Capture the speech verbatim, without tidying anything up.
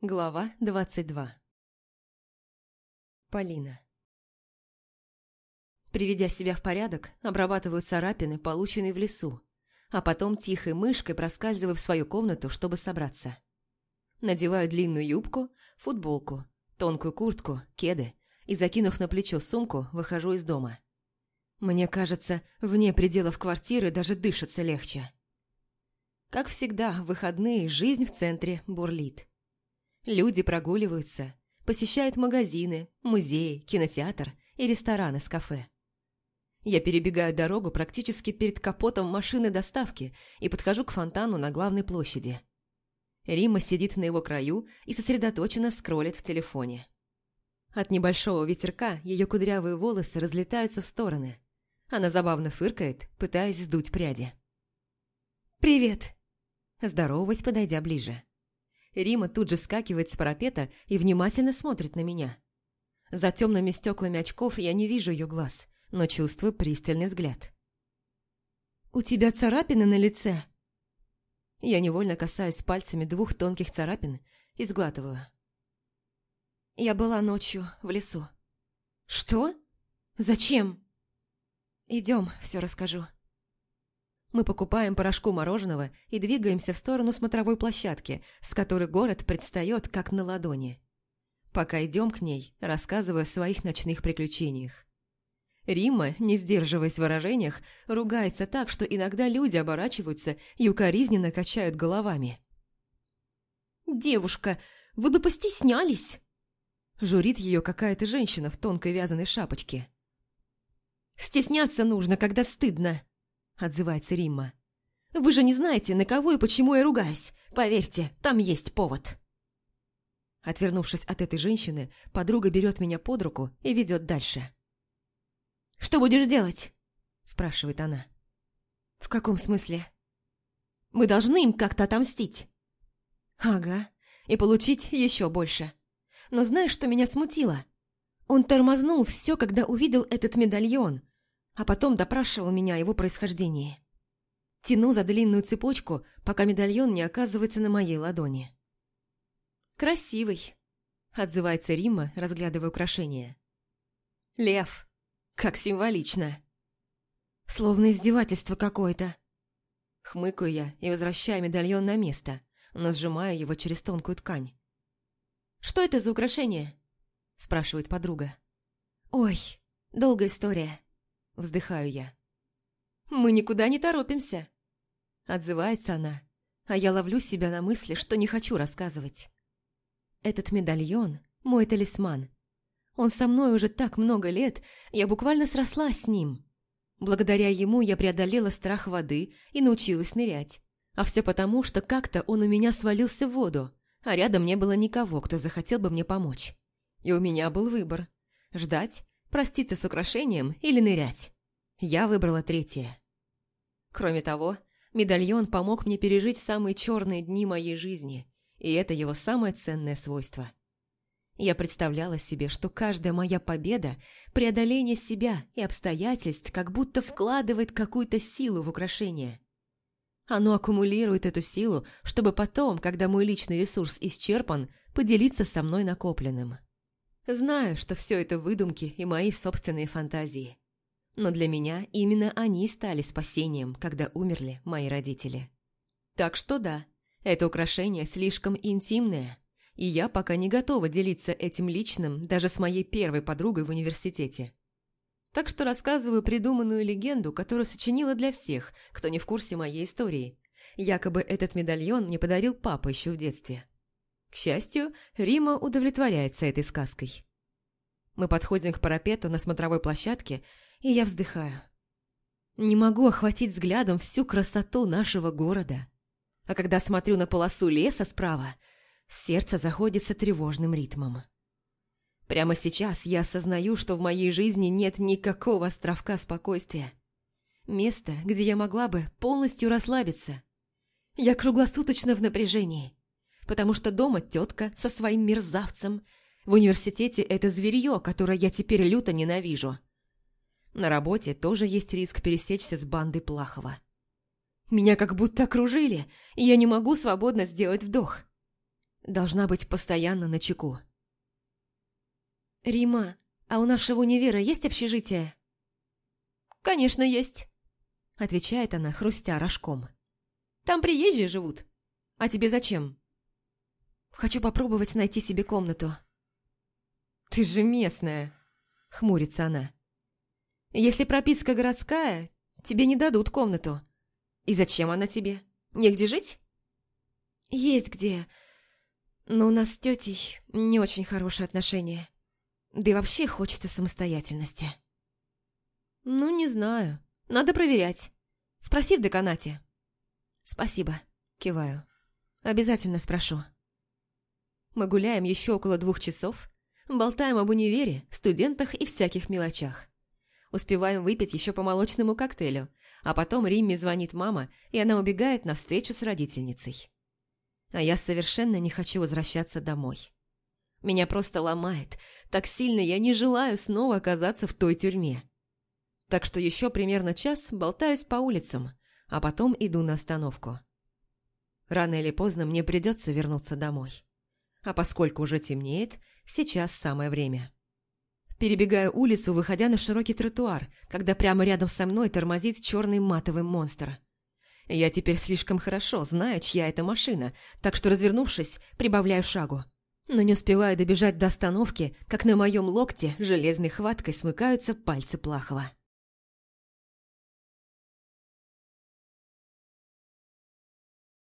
Глава двадцать два. Полина. Приведя себя в порядок, обрабатываю царапины, полученные в лесу, а потом тихой мышкой проскальзываю в свою комнату, чтобы собраться. Надеваю длинную юбку, футболку, тонкую куртку, кеды и, закинув на плечо сумку, выхожу из дома. Мне кажется, вне пределов квартиры даже дышится легче. Как всегда, в выходные жизнь в центре бурлит. Люди прогуливаются, посещают магазины, музеи, кинотеатр и рестораны с кафе. Я перебегаю дорогу практически перед капотом машины доставки и подхожу к фонтану на главной площади. Римма сидит на его краю и сосредоточенно скроллит в телефоне. От небольшого ветерка ее кудрявые волосы разлетаются в стороны. Она забавно фыркает, пытаясь сдуть пряди. «Привет!» Здороваюсь, подойдя ближе. Римма тут же вскакивает с парапета и внимательно смотрит на меня. За темными стеклами очков я не вижу ее глаз, но чувствую пристальный взгляд. «У тебя царапины на лице?» Я невольно касаюсь пальцами двух тонких царапин и сглатываю. «Я была ночью в лесу». «Что? Зачем?» «Идем, все расскажу». Мы покупаем порошку мороженого и двигаемся в сторону смотровой площадки, с которой город предстает как на ладони. Пока идем к ней, рассказываю о своих ночных приключениях. Римма, не сдерживаясь в выражениях, ругается так, что иногда люди оборачиваются и укоризненно качают головами. «Девушка, вы бы постеснялись!» Журит ее какая-то женщина в тонкой вязаной шапочке. «Стесняться нужно, когда стыдно!» – отзывается Римма. «Вы же не знаете, на кого и почему я ругаюсь. Поверьте, там есть повод». Отвернувшись от этой женщины, подруга берет меня под руку и ведет дальше. «Что будешь делать?» – спрашивает она. «В каком смысле?» «Мы должны им как-то отомстить». «Ага, и получить еще больше. Но знаешь, что меня смутило? Он тормознул все, когда увидел этот медальон, а потом допрашивал меня о его происхождении. Тяну за длинную цепочку, пока медальон не оказывается на моей ладони. «Красивый», – отзывается Римма, разглядывая украшение. «Лев. Как символично». «Словно издевательство какое-то». Хмыкаю я и возвращаю медальон на место, но сжимаю его через тонкую ткань. «Что это за украшение?» – спрашивает подруга. «Ой, долгая история». Вздыхаю я. «Мы никуда не торопимся», – отзывается она, а я ловлю себя на мысли, что не хочу рассказывать. Этот медальон – мой талисман. Он со мной уже так много лет, я буквально срослась с ним. Благодаря ему я преодолела страх воды и научилась нырять. А все потому, что как-то он у меня свалился в воду, а рядом не было никого, кто захотел бы мне помочь. И у меня был выбор – ждать, проститься с украшением или нырять. Я выбрала третье. Кроме того, медальон помог мне пережить самые черные дни моей жизни, и это его самое ценное свойство. Я представляла себе, что каждая моя победа – преодоление себя и обстоятельств как будто вкладывает какую-то силу в украшение. Оно аккумулирует эту силу, чтобы потом, когда мой личный ресурс исчерпан, поделиться со мной накопленным. Знаю, что все это выдумки и мои собственные фантазии. Но для меня именно они стали спасением, когда умерли мои родители. Так что да, это украшение слишком интимное, и я пока не готова делиться этим личным даже с моей первой подругой в университете. Так что рассказываю придуманную легенду, которую сочинила для всех, кто не в курсе моей истории. Якобы этот медальон мне подарил папа еще в детстве. К счастью, Римма удовлетворяется этой сказкой. Мы подходим к парапету на смотровой площадке, и я вздыхаю. Не могу охватить взглядом всю красоту нашего города. А когда смотрю на полосу леса справа, сердце заходится тревожным ритмом. Прямо сейчас я осознаю, что в моей жизни нет никакого островка спокойствия. Место, где я могла бы полностью расслабиться. Я круглосуточно в напряжении. Потому что дома тетка со своим мерзавцем, в университете это зверье, которое я теперь люто ненавижу. На работе тоже есть риск пересечься с бандой Плахова. Меня как будто окружили, и я не могу свободно сделать вдох. Должна быть постоянно начеку. «Рима, а у нашего универа есть общежитие?» «Конечно, есть», — отвечает она, хрустя рожком. «Там приезжие живут. А тебе зачем?» «Хочу попробовать найти себе комнату». «Ты же местная», — хмурится она. «Если прописка городская, тебе не дадут комнату. И зачем она тебе? Негде жить?» «Есть где. Но у нас с тетей не очень хорошие отношения. Да и вообще хочется самостоятельности». «Ну, не знаю. Надо проверять. Спроси в деканате». «Спасибо», – киваю. «Обязательно спрошу». Мы гуляем еще около двух часов, болтаем об универе, студентах и всяких мелочах. Успеваем выпить еще по молочному коктейлю, а потом Римме звонит мама, и она убегает на встречу с родительницей. А я совершенно не хочу возвращаться домой. Меня просто ломает, так сильно я не желаю снова оказаться в той тюрьме. Так что еще примерно час болтаюсь по улицам, а потом иду на остановку. Рано или поздно мне придется вернуться домой. А поскольку уже темнеет, сейчас самое время. Перебегаю улицу, выходя на широкий тротуар, когда прямо рядом со мной тормозит черный матовый монстр. Я теперь слишком хорошо знаю, чья это машина, так что, развернувшись, прибавляю шагу. Но не успеваю добежать до остановки, как на моем локте железной хваткой смыкаются пальцы Плахова.